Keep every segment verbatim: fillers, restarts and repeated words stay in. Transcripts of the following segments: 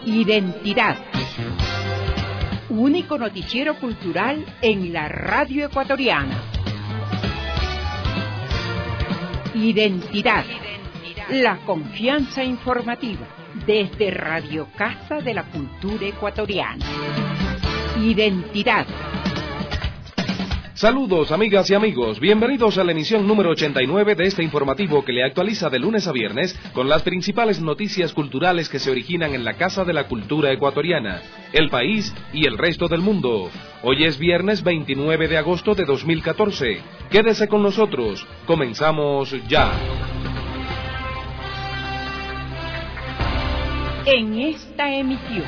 Identidad. Único noticiero cultural en la radio ecuatoriana. Identidad. La confianza informativa desde Radio Casa de la Cultura Ecuatoriana. Identidad. Saludos, amigas y amigos. Bienvenidos a la emisión número ochenta y nueve de este informativo que le actualiza de lunes a viernes con las principales noticias culturales que se originan en la Casa de la Cultura Ecuatoriana, el país y el resto del mundo. Hoy es viernes veintinueve de agosto de dos mil catorce. Quédese con nosotros. Comenzamos ya. En esta emisión,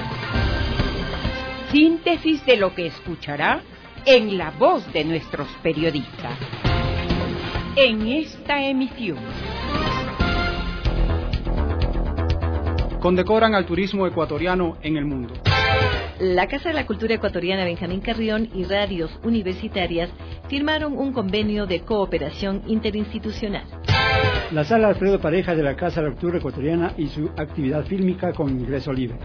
síntesis de lo que escuchará en la voz de nuestros periodistas. En esta emisión, condecoran al turismo ecuatoriano en el mundo. La Casa de la Cultura Ecuatoriana Benjamín Carrión y radios universitarias firmaron un convenio de cooperación interinstitucional. La Sala Alfredo Pareja de la Casa de la Cultura Ecuatoriana y su actividad fílmica con ingreso libre.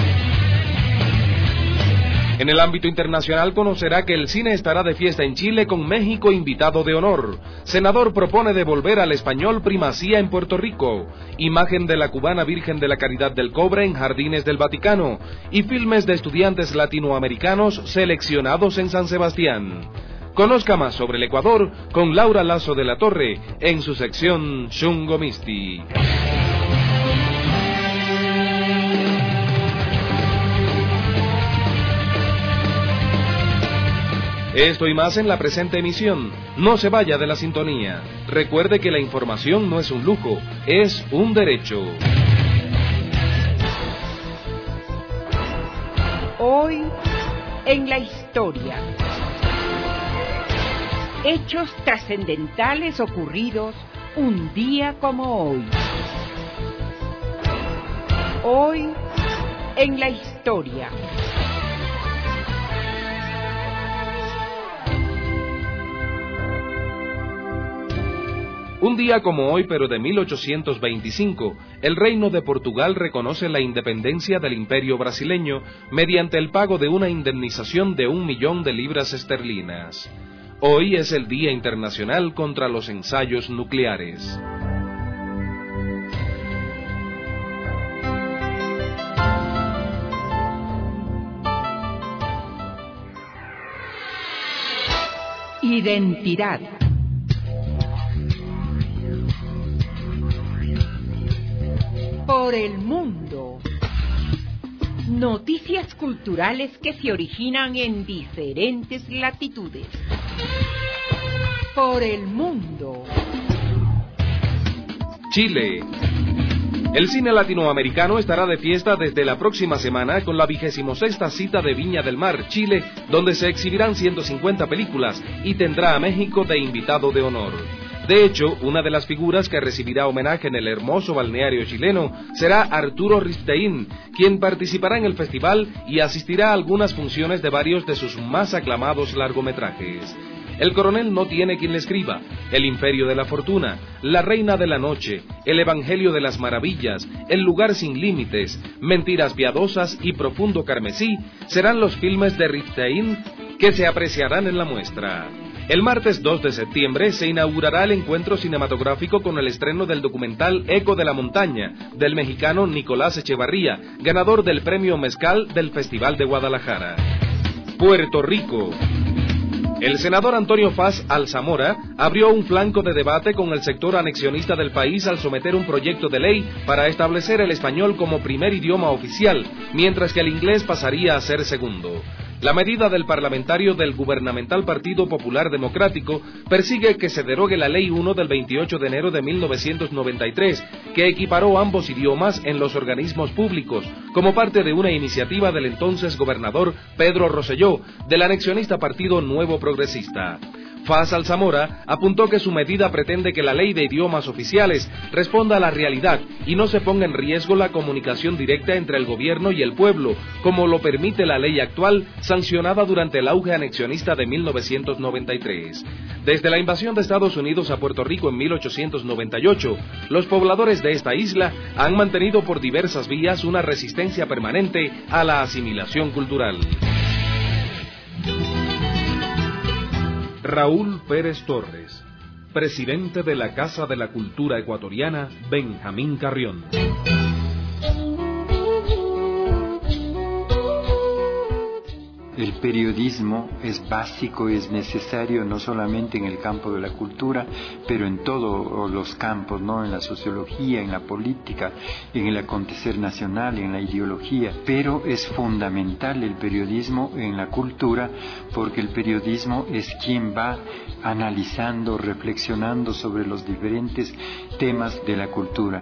En el ámbito internacional conocerá que el cine estará de fiesta en Chile con México invitado de honor. Senador propone devolver al español primacía en Puerto Rico. Imagen de la cubana Virgen de la Caridad del Cobre en Jardines del Vaticano. Y filmes de estudiantes latinoamericanos seleccionados en San Sebastián. Conozca más sobre el Ecuador con Laura Lazo de la Torre en su sección Xungo Misti. Esto y más en la presente emisión. No se vaya de la sintonía. Recuerde que la información no es un lujo, es un derecho. Hoy en la historia. Hechos trascendentales ocurridos un día como hoy. Hoy en la historia. Un día como hoy, pero de mil ochocientos veinticinco, el Reino de Portugal reconoce la independencia del Imperio brasileño mediante el pago de una indemnización de un millón de libras esterlinas. Hoy es el Día Internacional contra los Ensayos Nucleares. Identidad. Por el mundo. Noticias culturales que se originan en diferentes latitudes. Por el mundo. Chile. El cine latinoamericano estará de fiesta desde la próxima semana con la vigésimo sexta cita de Viña del Mar, Chile, donde se exhibirán ciento cincuenta películas y tendrá a México de invitado de honor. De hecho, una de las figuras que recibirá homenaje en el hermoso balneario chileno será Arturo Ripstein, quien participará en el festival y asistirá a algunas funciones de varios de sus más aclamados largometrajes. El coronel no tiene quien le escriba, El Imperio de la Fortuna, La Reina de la Noche, El Evangelio de las Maravillas, El Lugar sin Límites, Mentiras Piadosas y Profundo Carmesí serán los filmes de Ripstein que se apreciarán en la muestra. El martes dos de septiembre se inaugurará el encuentro cinematográfico con el estreno del documental Eco de la Montaña, del mexicano Nicolás Echevarría, ganador del premio Mezcal del Festival de Guadalajara. Puerto Rico. El senador Antonio Faz Alzamora abrió un flanco de debate con el sector anexionista del país al someter un proyecto de ley para establecer el español como primer idioma oficial, mientras que el inglés pasaría a ser segundo. La medida del parlamentario del gubernamental Partido Popular Democrático persigue que se derogue la Ley uno del veintiocho de enero de mil novecientos noventa y tres, que equiparó ambos idiomas en los organismos públicos, como parte de una iniciativa del entonces gobernador Pedro Rosselló, del anexionista Partido Nuevo Progresista. Faz Alzamora apuntó que su medida pretende que la ley de idiomas oficiales responda a la realidad y no se ponga en riesgo la comunicación directa entre el gobierno y el pueblo, como lo permite la ley actual, sancionada durante el auge anexionista de mil novecientos noventa y tres. Desde la invasión de Estados Unidos a Puerto Rico en mil ochocientos noventa y ocho, los pobladores de esta isla han mantenido por diversas vías una resistencia permanente a la asimilación cultural. Raúl Pérez Torres, presidente de la Casa de la Cultura Ecuatoriana, Benjamín Carrión. El periodismo es básico, es necesario no solamente en el campo de la cultura, pero en todos los campos, ¿no? En la sociología, en la política, en el acontecer nacional, en la ideología. Pero es fundamental el periodismo en la cultura, porque el periodismo es quien va analizando, reflexionando sobre los diferentes temas de la cultura.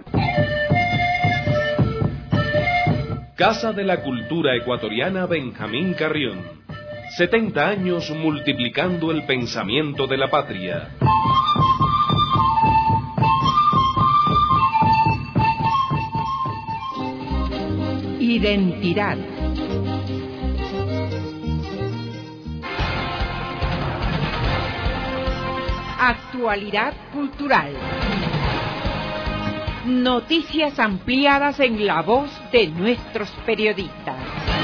Casa de la Cultura Ecuatoriana Benjamín Carrión. setenta años multiplicando el pensamiento de la patria. Identidad. Actualidad cultural. Noticias ampliadas en la voz de nuestros periodistas.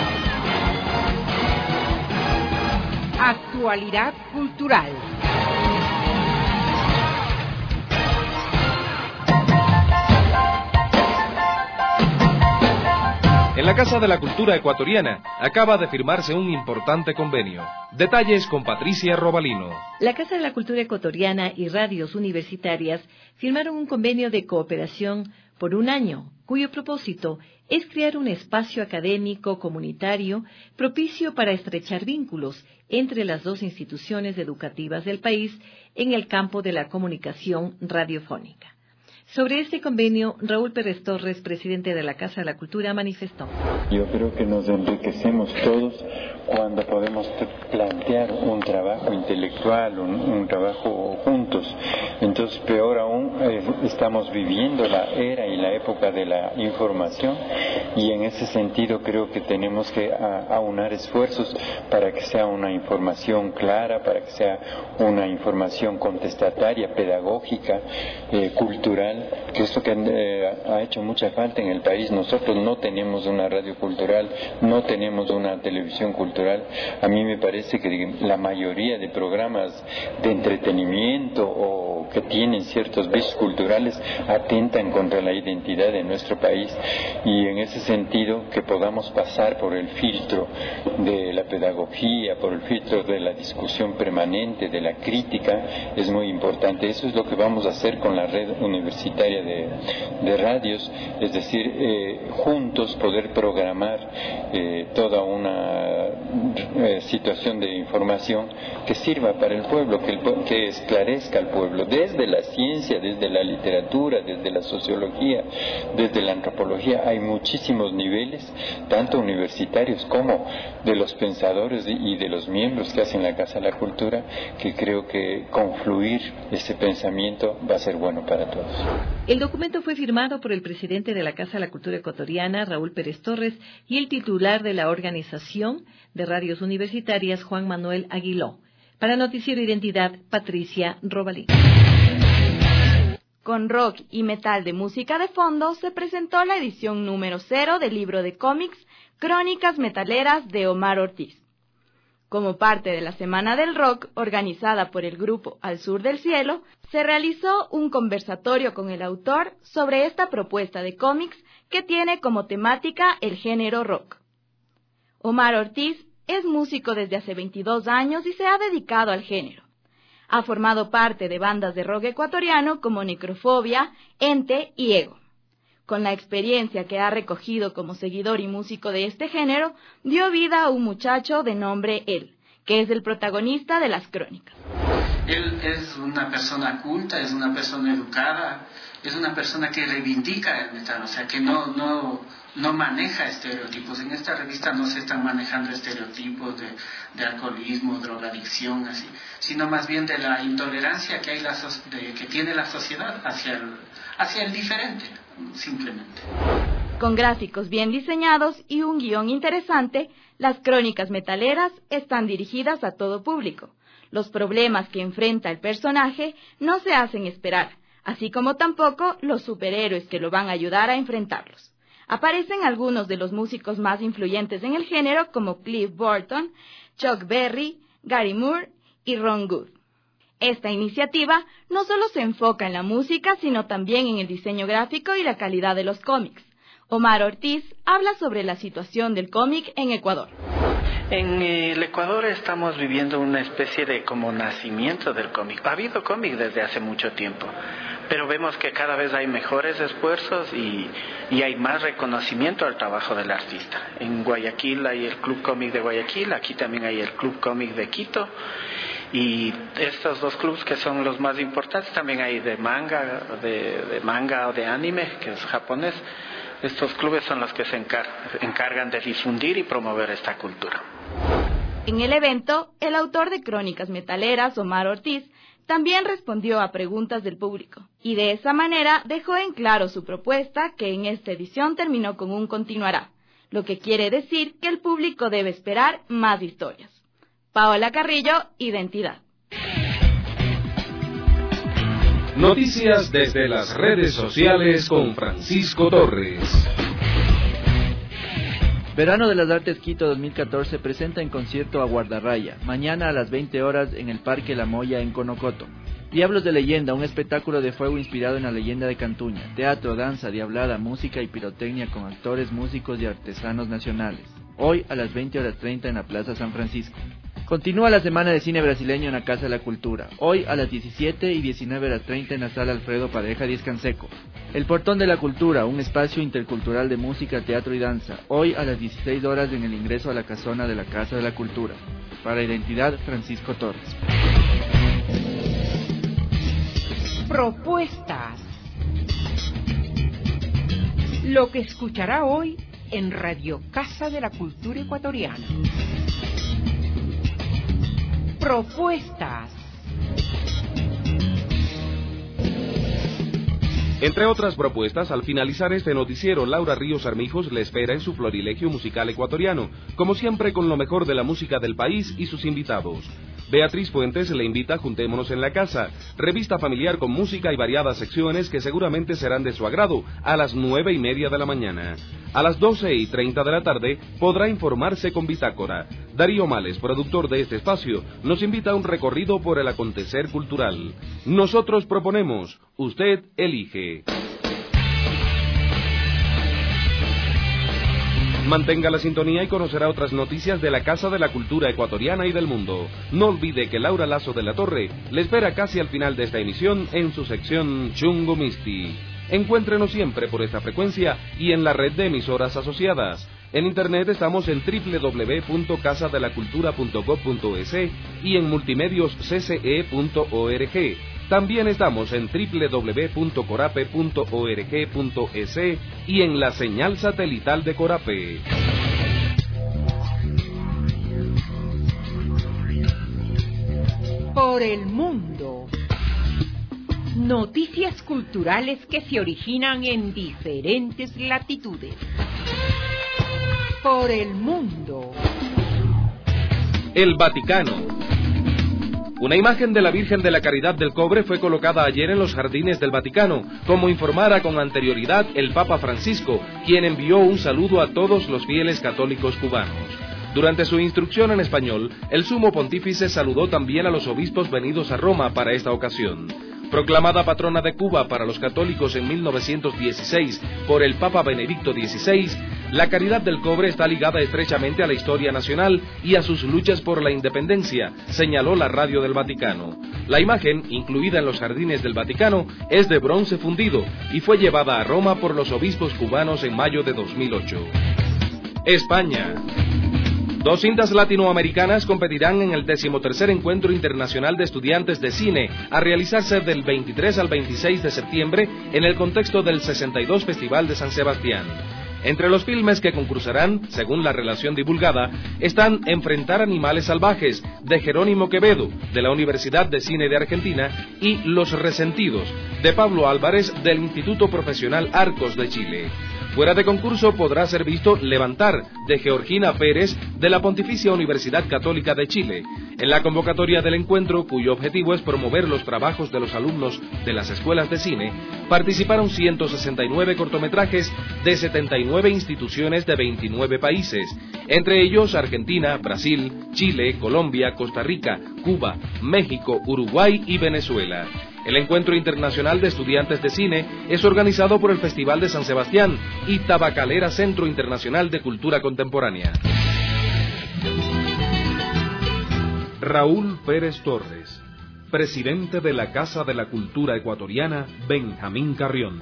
Actualidad cultural. En la Casa de la Cultura Ecuatoriana acaba de firmarse un importante convenio. Detalles con Patricia Robalino. La Casa de la Cultura Ecuatoriana y radios universitarias firmaron un convenio de cooperación por un año, cuyo propósito es crear un espacio académico comunitario propicio para estrechar vínculos entre las dos instituciones educativas del país en el campo de la comunicación radiofónica. Sobre este convenio, Raúl Pérez Torres, presidente de la Casa de la Cultura, manifestó. Yo creo que nos enriquecemos todos cuando podemos plantear un trabajo intelectual, un, un trabajo juntos. Entonces, peor aún, eh, estamos viviendo la era y la época de la información, y en ese sentido creo que tenemos que a, aunar esfuerzos para que sea una información clara, para que sea una información contestataria, pedagógica, eh, cultural, que es lo que eh, ha hecho mucha falta en el país. Nosotros no tenemos una radio cultural, no tenemos una televisión cultural. A mí me parece que la mayoría de programas de entretenimiento o que tienen ciertos vicios culturales atentan contra la identidad de nuestro país, y en ese sentido que podamos pasar por el filtro de la pedagogía, por el filtro de la discusión permanente, de la crítica, es muy importante. Eso es lo que vamos a hacer con la red universitaria De, de radios, es decir, eh, juntos poder programar eh, toda una eh, situación de información que sirva para el pueblo, que, el, que esclarezca al pueblo, desde la ciencia, desde la literatura, desde la sociología, desde la antropología. Hay muchísimos niveles, tanto universitarios como de los pensadores y de los miembros que hacen la Casa de la Cultura, que creo que confluir ese pensamiento va a ser bueno para todos. El documento fue firmado por el presidente de la Casa de la Cultura Ecuatoriana, Raúl Pérez Torres, y el titular de la Organización de Radios Universitarias, Juan Manuel Aguiló. Para Noticiero Identidad, Patricia Robalín. Con rock y metal de música de fondo, se presentó la edición número cero del libro de cómics Crónicas Metaleras de Omar Ortiz. Como parte de la Semana del Rock, organizada por el grupo Al Sur del Cielo, se realizó un conversatorio con el autor sobre esta propuesta de cómics que tiene como temática el género rock. Omar Ortiz es músico desde hace veintidós años y se ha dedicado al género. Ha formado parte de bandas de rock ecuatoriano como Necrofobia, Ente y Ego. Con la experiencia que ha recogido como seguidor y músico de este género, dio vida a un muchacho de nombre Él, que es el protagonista de las crónicas. Él es una persona culta, es una persona educada, es una persona que reivindica el metal, o sea, que no, no, no maneja estereotipos. En esta revista no se están manejando estereotipos de, de alcoholismo, drogadicción, así, sino más bien de la intolerancia que hay la, de, que tiene la sociedad hacia el, hacia el diferente, simplemente. Con gráficos bien diseñados y un guión interesante, las crónicas metaleras están dirigidas a todo público. Los problemas que enfrenta el personaje no se hacen esperar, así como tampoco los superhéroes que lo van a ayudar a enfrentarlos. Aparecen algunos de los músicos más influyentes en el género como Cliff Burton, Chuck Berry, Gary Moore y Ron Wood. Esta iniciativa no solo se enfoca en la música, sino también en el diseño gráfico y la calidad de los cómics. Omar Ortiz habla sobre la situación del cómic en Ecuador. En el Ecuador estamos viviendo una especie de como nacimiento del cómic. Ha habido cómic desde hace mucho tiempo, pero vemos que cada vez hay mejores esfuerzos y, y hay más reconocimiento al trabajo del artista. En Guayaquil hay el Club Cómic de Guayaquil, aquí también hay el Club Cómic de Quito. Y estos dos clubes que son los más importantes, también hay de manga, de, de manga o de anime, que es japonés. Estos clubes son los que se encar- encargan de difundir y promover esta cultura. En el evento, el autor de Crónicas Metaleras, Omar Ortiz, también respondió a preguntas del público, y de esa manera dejó en claro su propuesta, que en esta edición terminó con un continuará, lo que quiere decir que el público debe esperar más historias. Paola Carrillo, Identidad. Noticias desde las redes sociales con Francisco Torres. Verano de las Artes Quito dos mil catorce presenta en concierto a Guardarraya, mañana a las veinte horas en el Parque La Moya en Conocoto. Diablos de Leyenda, un espectáculo de fuego inspirado en la leyenda de Cantuña, teatro, danza, diablada, música y pirotecnia con actores, músicos y artesanos nacionales. Hoy a las veinte horas treinta en la Plaza San Francisco. Continúa la Semana de Cine Brasileño en la Casa de la Cultura, hoy a las diecisiete y diecinueve horas treinta en la Sala Alfredo Pareja Díez Canseco. El Portón de la Cultura, un espacio intercultural de música, teatro y danza, hoy a las dieciséis horas en el ingreso a la casona de la Casa de la Cultura. Para Identidad, Francisco Torres. Propuestas. Lo que escuchará hoy en Radio Casa de la Cultura Ecuatoriana. Propuestas. Entre otras propuestas, al finalizar este noticiero, Laura Ríos Armijos le espera en su florilegio musical ecuatoriano, como siempre con lo mejor de la música del país y sus invitados. Beatriz Fuentes le invita a Juntémonos en la Casa, revista familiar con música y variadas secciones que seguramente serán de su agrado, a las nueve y media de la mañana. A las doce y treinta de la tarde podrá informarse con Bitácora. Darío Males, productor de este espacio, nos invita a un recorrido por el acontecer cultural. Nosotros proponemos, usted elige. Mantenga la sintonía y conocerá otras noticias de la Casa de la Cultura Ecuatoriana y del mundo. No olvide que Laura Lazo de la Torre le espera casi al final de esta emisión en su sección Chungo Misti. Encuéntrenos siempre por esta frecuencia y en la red de emisoras asociadas. En internet estamos en doble u doble u doble u punto casa de la cultura punto gob punto es y en multimedios c c e punto org. También estamos en doble u doble u doble u punto corape punto org punto es y en la señal satelital de Corape. Por el mundo. Noticias culturales que se originan en diferentes latitudes. Por el mundo. El Vaticano. Una imagen de la Virgen de la Caridad del Cobre fue colocada ayer en los jardines del Vaticano, como informara con anterioridad el Papa Francisco, quien envió un saludo a todos los fieles católicos cubanos. Durante su instrucción en español, el sumo pontífice saludó también a los obispos venidos a Roma para esta ocasión. Proclamada patrona de Cuba para los católicos en mil novecientos dieciséis por el Papa Benedicto dieciséis, la Caridad del Cobre está ligada estrechamente a la historia nacional y a sus luchas por la independencia, señaló la radio del Vaticano. La imagen, incluida en los jardines del Vaticano, es de bronce fundido y fue llevada a Roma por los obispos cubanos en mayo de dos mil ocho. España. Dos cintas latinoamericanas competirán en el decimotercer Encuentro Internacional de Estudiantes de Cine, a realizarse del veintitrés al veintiséis de septiembre en el contexto del sesenta y dos Festival de San Sebastián. Entre los filmes que concursarán, según la relación divulgada, están Enfrentar animales salvajes, de Jerónimo Quevedo, de la Universidad de Cine de Argentina, y Los Resentidos, de Pablo Álvarez, del Instituto Profesional Arcos de Chile. Fuera de concurso podrá ser visto Levantar, de Georgina Pérez, de la Pontificia Universidad Católica de Chile. En la convocatoria del encuentro, cuyo objetivo es promover los trabajos de los alumnos de las escuelas de cine, participaron ciento sesenta y nueve cortometrajes de setenta y nueve instituciones de veintinueve países, entre ellos Argentina, Brasil, Chile, Colombia, Costa Rica, Cuba, México, Uruguay y Venezuela. El Encuentro Internacional de Estudiantes de Cine es organizado por el Festival de San Sebastián y Tabacalera Centro Internacional de Cultura Contemporánea. Raúl Pérez Torres, presidente de la Casa de la Cultura Ecuatoriana, Benjamín Carrión.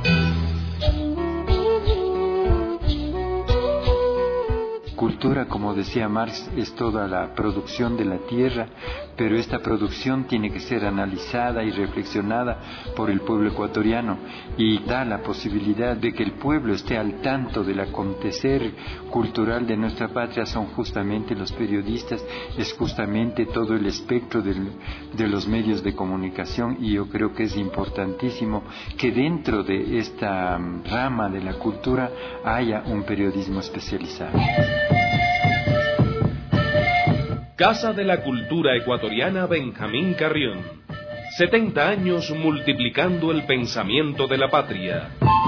Cultura, como decía Marx, es toda la producción de la tierra, pero esta producción tiene que ser analizada y reflexionada por el pueblo ecuatoriano y da la posibilidad de que el pueblo esté al tanto del acontecer cultural de nuestra patria. Son justamente los periodistas, es justamente todo el espectro del, de los medios de comunicación, y yo creo que es importantísimo que dentro de esta rama de la cultura haya un periodismo especializado. Casa de la Cultura Ecuatoriana Benjamín Carrión. setenta años multiplicando el pensamiento de la patria.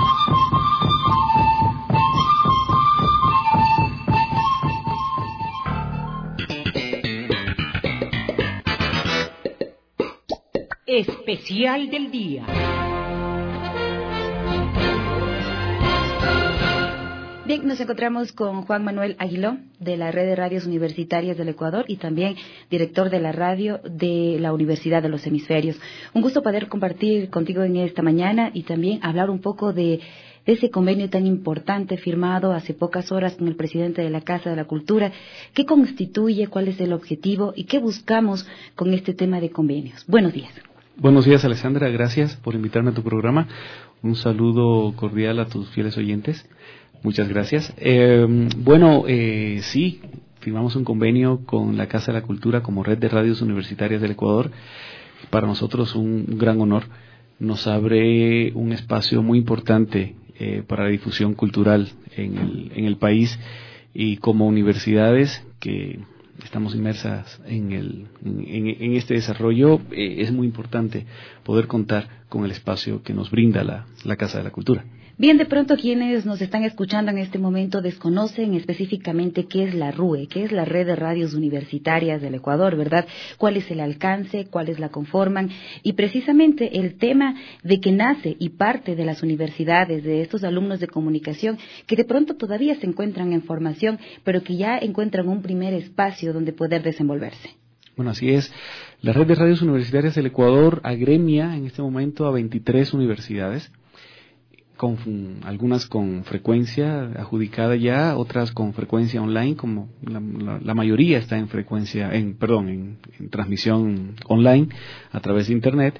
Especial del día. Bien, nos encontramos con Juan Manuel Aguiló, de la Red de Radios Universitarias del Ecuador y también director de la radio de la Universidad de los Hemisferios. Un gusto poder compartir contigo en esta mañana y también hablar un poco de, de ese convenio tan importante firmado hace pocas horas con el presidente de la Casa de la Cultura. ¿Qué constituye? ¿Cuál es el objetivo? ¿Y qué buscamos con este tema de convenios? Buenos días. Buenos días, Alessandra. Gracias por invitarme a tu programa. Un saludo cordial a tus fieles oyentes. Muchas gracias. Eh, bueno, eh, sí, firmamos un convenio con la Casa de la Cultura como Red de Radios Universitarias del Ecuador. Para nosotros un gran honor. Nos abre un espacio muy importante eh, para la difusión cultural en el, en el país, y como universidades que estamos inmersas en, el, en, en este desarrollo, eh, es muy importante poder contar con el espacio que nos brinda la, la Casa de la Cultura. Bien, de pronto quienes nos están escuchando en este momento desconocen específicamente qué es la R U E, qué es la Red de Radios Universitarias del Ecuador, ¿verdad? ¿Cuál es el alcance? ¿Cuáles la conforman? Y precisamente el tema de que nace y parte de las universidades, de estos alumnos de comunicación que de pronto todavía se encuentran en formación, pero que ya encuentran un primer espacio donde poder desenvolverse. Bueno, así es. La Red de Radios Universitarias del Ecuador agremia en este momento a veintitrés universidades, con algunas con frecuencia adjudicada ya, otras con frecuencia online, como la, la, la mayoría está en frecuencia, en perdón, en, en transmisión online a través de internet.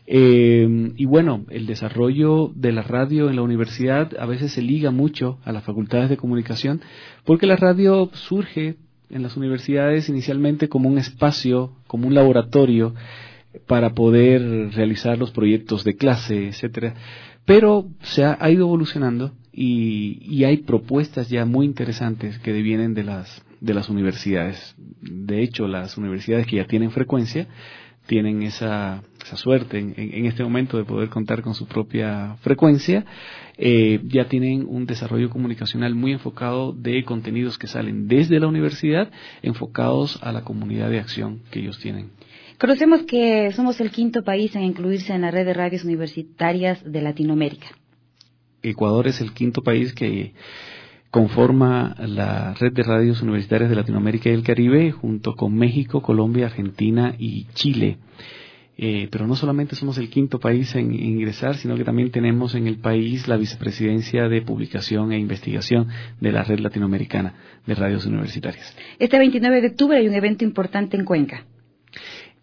Eh, y bueno, el desarrollo de la radio en la universidad a veces se liga mucho a las facultades de comunicación, porque la radio surge en las universidades inicialmente como un espacio, como un laboratorio para poder realizar los proyectos de clase, etcétera. Pero se ha, ha ido evolucionando y, y hay propuestas ya muy interesantes que devienen de las de las universidades. De hecho, las universidades que ya tienen frecuencia tienen esa, esa suerte en, en, en este momento de poder contar con su propia frecuencia. Eh, ya tienen un desarrollo comunicacional muy enfocado de contenidos que salen desde la universidad, enfocados a la comunidad de acción que ellos tienen. Conocemos que somos el quinto país en incluirse en la Red de Radios Universitarias de Latinoamérica. Ecuador es el quinto país que conforma la Red de Radios Universitarias de Latinoamérica y el Caribe, junto con México, Colombia, Argentina y Chile. Eh, pero no solamente somos el quinto país en ingresar, sino que también tenemos en el país la vicepresidencia de publicación e investigación de la Red Latinoamericana de Radios Universitarias. Este veintinueve de octubre hay un evento importante en Cuenca.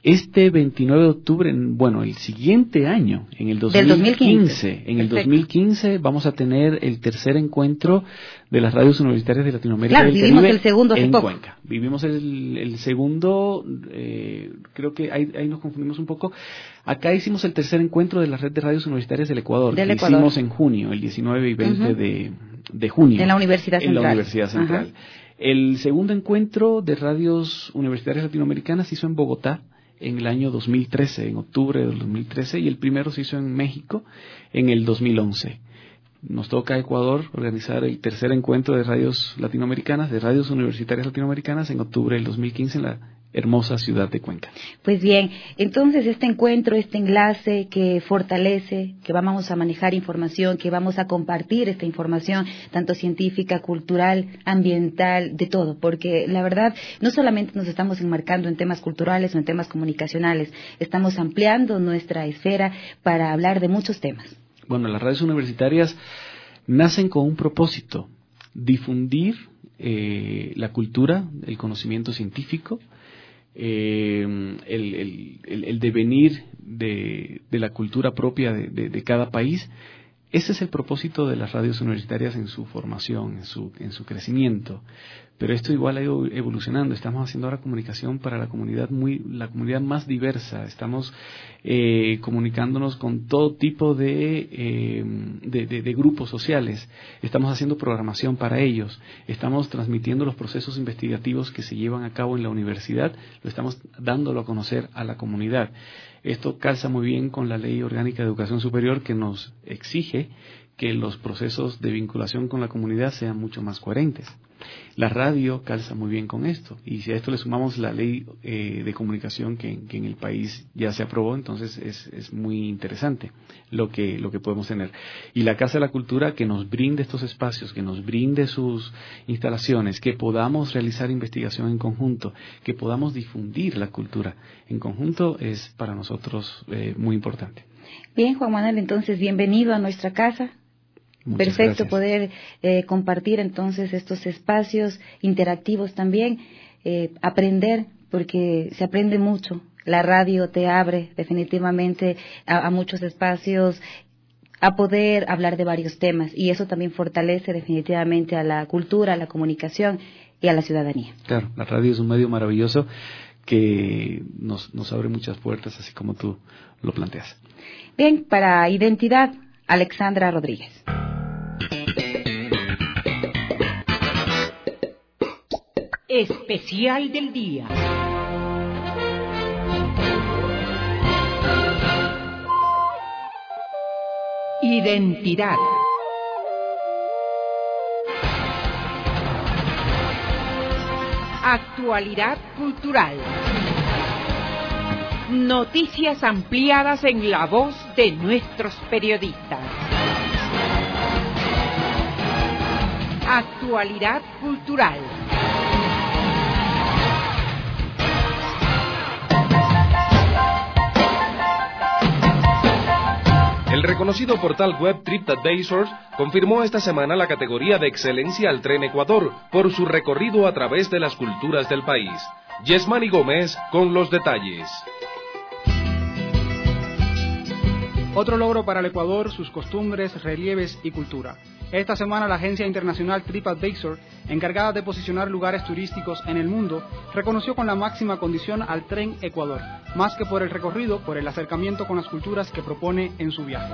Este veintinueve de octubre, bueno, el siguiente año, en el dos mil quince, Del dos mil quince. en el Perfecto. dos mil quince vamos a tener el tercer encuentro de las radios universitarias de Latinoamérica Claro, y del vivimos Caribe el segundo hace en poco. Cuenca. Vivimos el, el segundo, eh, creo que ahí, ahí nos confundimos un poco. Acá hicimos el tercer encuentro de la red de radios universitarias del Ecuador, Del que Ecuador. hicimos en junio, el diecinueve y veinte Uh-huh. de, de junio. En la Universidad En la Central. Universidad Central. Ajá. El segundo encuentro de radios universitarias latinoamericanas se hizo en Bogotá en el año dos mil trece, en octubre del dos mil trece, y el primero se hizo en México en el dos mil once. Nos toca a Ecuador organizar el tercer encuentro de radios latinoamericanas, de radios universitarias latinoamericanas, en octubre del dos mil quince en la hermosa ciudad de Cuenca. Pues bien, entonces este encuentro, este enlace que fortalece, que vamos a manejar información, que vamos a compartir esta información, tanto científica, cultural, ambiental, de todo, porque la verdad no solamente nos estamos enmarcando en temas culturales o en temas comunicacionales, estamos ampliando nuestra esfera para hablar de muchos temas. Bueno, las radios universitarias nacen con un propósito, difundir eh, la cultura, el conocimiento científico, eh, el, el, el, el devenir de, de la cultura propia de, de, de cada país. Ese es el propósito de las radios universitarias en su formación, en su, en su crecimiento. Pero esto igual ha ido evolucionando. Estamos haciendo ahora comunicación para la comunidad muy, la comunidad más diversa. Estamos eh, comunicándonos con todo tipo de, eh, de, de, de grupos sociales. Estamos haciendo programación para ellos. Estamos transmitiendo los procesos investigativos que se llevan a cabo en la universidad. Lo estamos dándolo a conocer a la comunidad. Esto calza muy bien con la Ley Orgánica de Educación Superior, que nos exige que los procesos de vinculación con la comunidad sean mucho más coherentes. La radio calza muy bien con esto, y si a esto le sumamos la ley eh, de comunicación que, que en el país ya se aprobó, entonces es, es muy interesante lo que, lo que podemos tener. Y la Casa de la Cultura, que nos brinde estos espacios, que nos brinde sus instalaciones, que podamos realizar investigación en conjunto, que podamos difundir la cultura en conjunto, es para nosotros eh, muy importante. Bien, Juan Manuel, entonces bienvenido a nuestra casa. Muchas Perfecto gracias. poder eh, compartir entonces estos espacios interactivos también, eh, aprender, porque se aprende mucho. La radio te abre definitivamente a, a muchos espacios, a poder hablar de varios temas, y eso también fortalece definitivamente a la cultura, a la comunicación y a la ciudadanía. Claro, la radio es un medio maravilloso que nos, nos abre muchas puertas, así como tú lo planteas. Bien, para Identidad, Alexandra Rodríguez. Especial del día. Identidad. Actualidad cultural. Noticias ampliadas en la voz de nuestros periodistas. Actualidad cultural. El reconocido portal web TripAdvisor confirmó esta semana la categoría de excelencia al Tren Ecuador por su recorrido a través de las culturas del país. Yesmani Gómez con los detalles. Otro logro para el Ecuador, sus costumbres, relieves y cultura. Esta semana la agencia internacional TripAdvisor, encargada de posicionar lugares turísticos en el mundo, reconoció con la máxima condición al Tren Ecuador, más que por el recorrido, por el acercamiento con las culturas que propone en su viaje.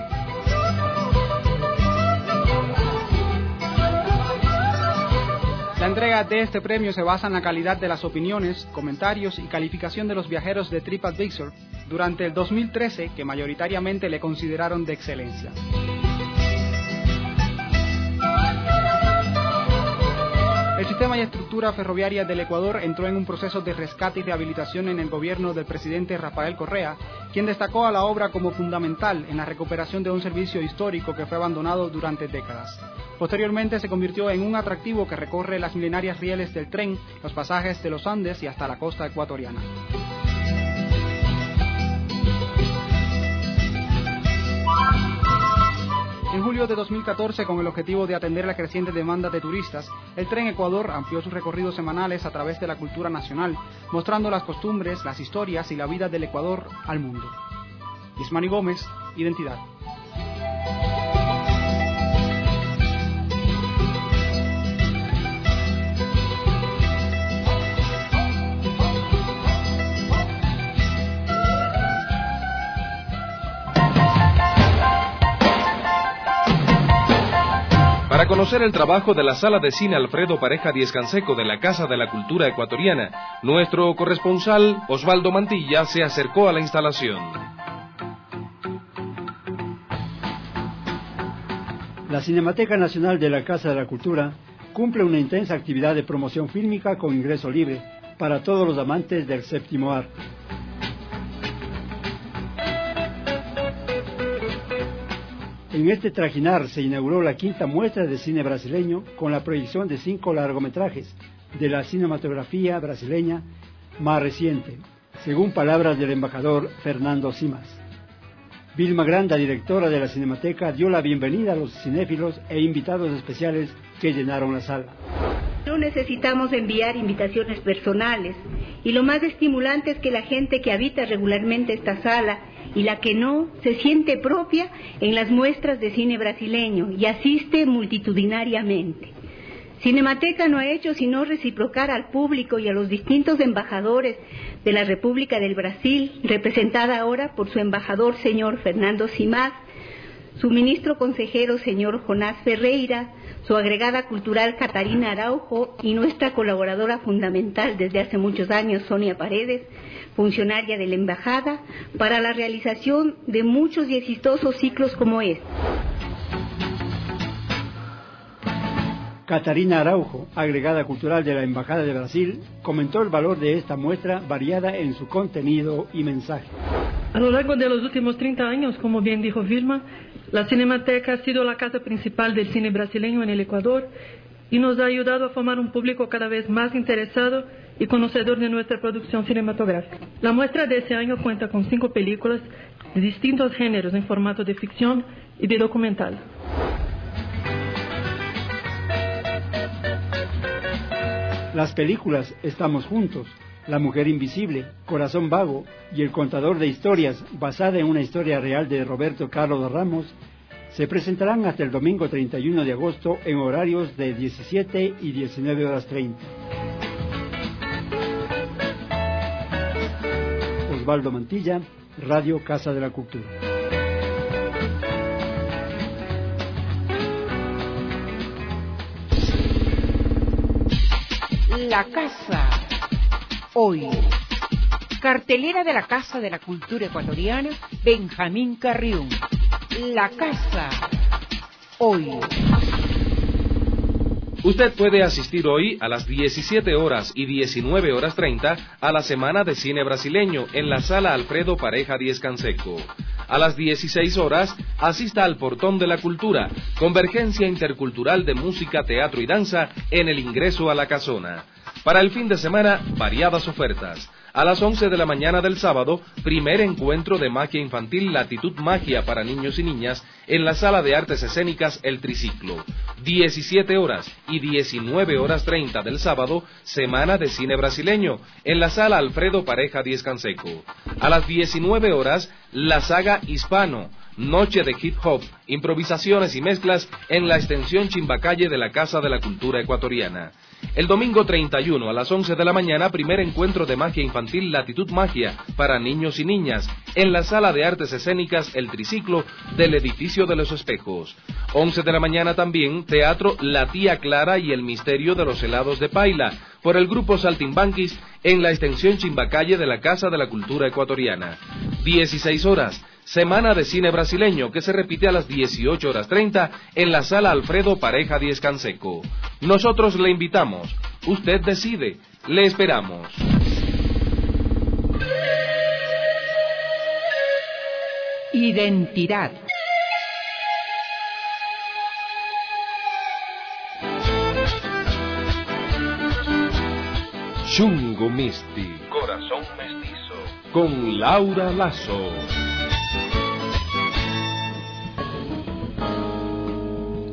La entrega de este premio se basa en la calidad de las opiniones, comentarios y calificación de los viajeros de TripAdvisor durante el dos mil trece, que mayoritariamente le consideraron de excelencia. El sistema y estructura ferroviaria del Ecuador entró en un proceso de rescate y rehabilitación en el gobierno del presidente Rafael Correa, quien destacó a la obra como fundamental en la recuperación de un servicio histórico que fue abandonado durante décadas. Posteriormente se convirtió en un atractivo que recorre las milenarias rieles del tren, los pasajes de los Andes y hasta la costa ecuatoriana. En julio de dos mil catorce, con el objetivo de atender la creciente demanda de turistas, el Tren Ecuador amplió sus recorridos semanales a través de la cultura nacional, mostrando las costumbres, las historias y la vida del Ecuador al mundo. Ismani Gómez, Identidad. Para conocer el trabajo de la Sala de Cine Alfredo Pareja Díez Canseco de la Casa de la Cultura Ecuatoriana, nuestro corresponsal Osvaldo Mantilla se acercó a la instalación. La Cinemateca Nacional de la Casa de la Cultura cumple una intensa actividad de promoción fílmica con ingreso libre para todos los amantes del séptimo arte. En este trajinar se inauguró la quinta muestra de cine brasileño con la proyección de cinco largometrajes de la cinematografía brasileña más reciente, según palabras del embajador Fernando Simas. Vilma Granda, directora de la Cinemateca, dio la bienvenida a los cinéfilos e invitados especiales que llenaron la sala. No necesitamos enviar invitaciones personales y lo más estimulante es que la gente que habita regularmente esta sala y la que no se siente propia en las muestras de cine brasileño y asiste multitudinariamente. Cinemateca no ha hecho sino reciprocar al público y a los distintos embajadores de la República del Brasil, representada ahora por su embajador señor Fernando Simas, su ministro consejero señor Jonás Ferreira, su agregada cultural Catarina Araujo y nuestra colaboradora fundamental desde hace muchos años, Sonia Paredes, funcionaria de la embajada, para la realización de muchos y exitosos ciclos como este. Catarina Araujo, agregada cultural de la Embajada de Brasil, comentó el valor de esta muestra variada en su contenido y mensaje. A lo largo de los últimos treinta años, como bien dijo Vilma, la Cinemateca ha sido la casa principal del cine brasileño en el Ecuador y nos ha ayudado a formar un público cada vez más interesado y conocedor de nuestra producción cinematográfica. La muestra de este año cuenta con cinco películas de distintos géneros en formato de ficción y de documental. Las películas Estamos Juntos, La Mujer Invisible, Corazón Vago y El Contador de Historias, basada en una historia real de Roberto Carlos Ramos, se presentarán hasta el domingo treinta y uno de agosto en horarios de diecisiete y diecinueve horas treinta. Osvaldo Mantilla, Radio Casa de la Cultura. La Casa, hoy. Cartelera de la Casa de la Cultura Ecuatoriana, Benjamín Carrión. La Casa, hoy. Usted puede asistir hoy a las diecisiete horas y diecinueve horas treinta a la Semana de Cine Brasileño en la Sala Alfredo Pareja Díez Canseco. A las dieciséis horas, asista al Portón de la Cultura, convergencia intercultural de música, teatro y danza en el ingreso a la casona. Para el fin de semana, variadas ofertas. A las once de la mañana del sábado, primer encuentro de magia infantil Latitud Magia para niños y niñas en la Sala de Artes Escénicas El Triciclo. diecisiete horas y diecinueve horas treinta del sábado, Semana de Cine Brasileño en la Sala Alfredo Pareja Díez Canseco. A las diecinueve horas, la saga Hispano, Noche de Hip Hop, improvisaciones y mezclas en la extensión Chimbacalle de la Casa de la Cultura Ecuatoriana. El domingo treinta y uno a las once de la mañana, primer encuentro de magia infantil Latitud Magia para niños y niñas en la Sala de Artes Escénicas El Triciclo del Edificio de los Espejos. once de la mañana también, Teatro La Tía Clara y el Misterio de los Helados de Paila por el grupo Saltimbanquis en la extensión Chimbacalle de la Casa de la Cultura Ecuatoriana. dieciséis horas. Semana de Cine Brasileño, que se repite a las dieciocho horas treinta en la Sala Alfredo Pareja Díez Canseco. Nosotros le invitamos. Usted decide. Le esperamos. Identidad. Chungo Misti. Corazón mestizo. Con Laura Lazo.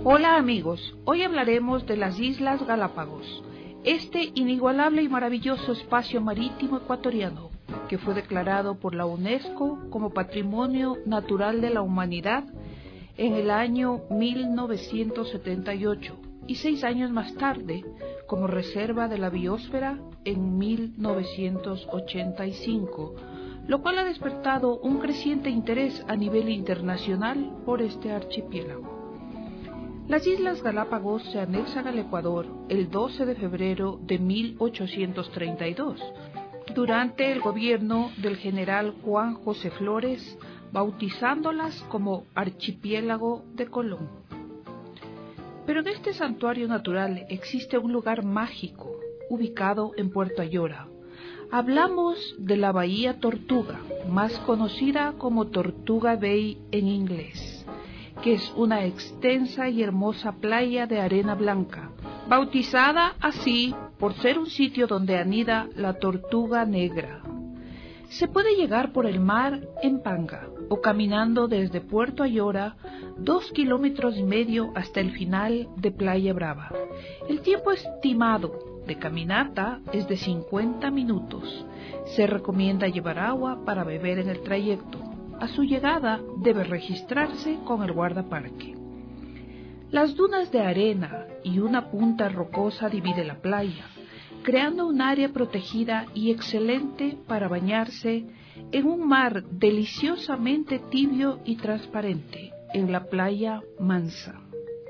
Hola amigos, hoy hablaremos de las Islas Galápagos, este inigualable y maravilloso espacio marítimo ecuatoriano que fue declarado por la UNESCO como Patrimonio Natural de la Humanidad en el año mil novecientos setenta y ocho y seis años más tarde como Reserva de la Biosfera en mil novecientos ochenta y cinco, lo cual ha despertado un creciente interés a nivel internacional por este archipiélago. Las Islas Galápagos se anexan al Ecuador el doce de febrero de mil ochocientos treinta y dos, durante el gobierno del general Juan José Flores, bautizándolas como Archipiélago de Colón. Pero en este santuario natural existe un lugar mágico, ubicado en Puerto Ayora. Hablamos de la Bahía Tortuga, más conocida como Tortuga Bay en inglés, que es una extensa y hermosa playa de arena blanca, bautizada así por ser un sitio donde anida la tortuga negra. Se puede llegar por el mar en panga o caminando desde Puerto Ayora dos kilómetros y medio hasta el final de Playa Brava. El tiempo estimado de caminata es de cincuenta minutos. Se recomienda llevar agua para beber en el trayecto. A su llegada debe registrarse con el guardaparque. Las dunas de arena y una punta rocosa divide la playa, creando un área protegida y excelente para bañarse en un mar deliciosamente tibio y transparente en la playa Mansa.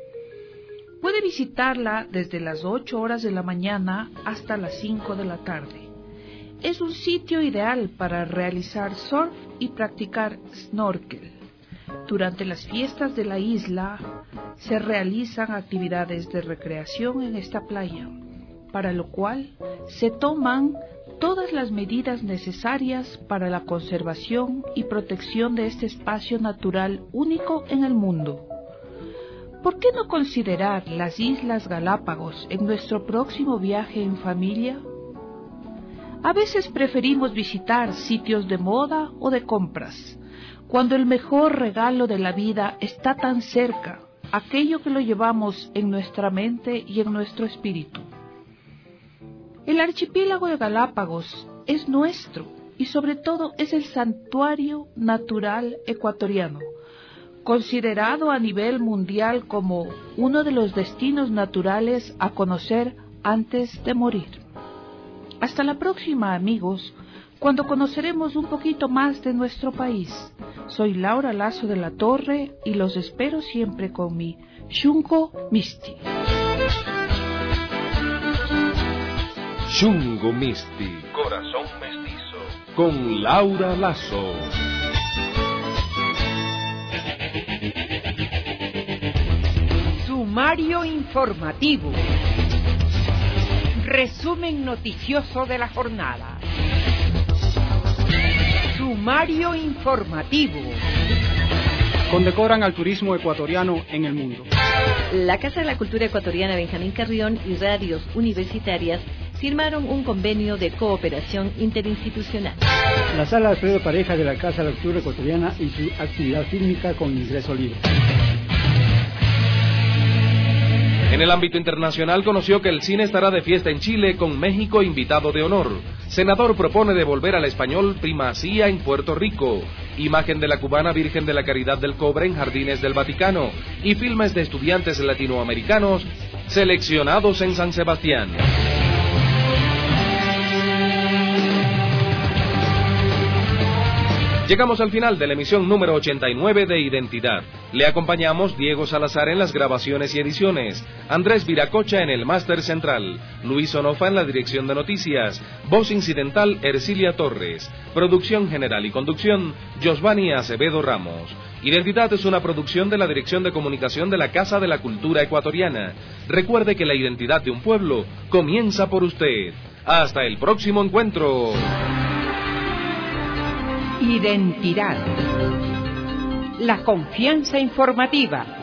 Puede visitarla desde las ocho horas de la mañana hasta las cinco de la tarde. Es un sitio ideal para realizar surf y practicar snorkel. Durante las fiestas de la isla se realizan actividades de recreación en esta playa, para lo cual se toman todas las medidas necesarias para la conservación y protección de este espacio natural único en el mundo. ¿Por qué no considerar las Islas Galápagos en nuestro próximo viaje en familia? A veces preferimos visitar sitios de moda o de compras, cuando el mejor regalo de la vida está tan cerca, aquello que lo llevamos en nuestra mente y en nuestro espíritu. El archipiélago de Galápagos es nuestro y sobre todo es el santuario natural ecuatoriano, considerado a nivel mundial como uno de los destinos naturales a conocer antes de morir. Hasta la próxima, amigos, cuando conoceremos un poquito más de nuestro país. Soy Laura Lazo de la Torre y los espero siempre con mi Shungo Misti. Shungo Misti, Corazón Mestizo, con Laura Lazo. Sumario informativo. Resumen noticioso de la jornada. Sumario informativo. Condecoran al turismo ecuatoriano en el mundo. La Casa de la Cultura Ecuatoriana Benjamín Carrión y radios universitarias firmaron un convenio de cooperación interinstitucional. La Sala Alfredo Pareja de la Casa de la Cultura Ecuatoriana y su actividad fílmica con ingreso libre. En el ámbito internacional conoció que el cine estará de fiesta en Chile con México invitado de honor. Senador propone devolver al español primacía en Puerto Rico. Imagen de la cubana Virgen de la Caridad del Cobre en Jardines del Vaticano. Y filmes de estudiantes latinoamericanos seleccionados en San Sebastián. Llegamos al final de la emisión número ochenta y nueve de Identidad. Le acompañamos Diego Salazar en las grabaciones y ediciones, Andrés Viracocha en el máster central, Luis Onofa en la dirección de noticias, voz incidental Ercilia Torres, producción general y conducción Josvani Acevedo Ramos. Identidad es una producción de la Dirección de Comunicación de la Casa de la Cultura Ecuatoriana. Recuerde que la identidad de un pueblo comienza por usted. Hasta el próximo encuentro. Identidad. La confianza informativa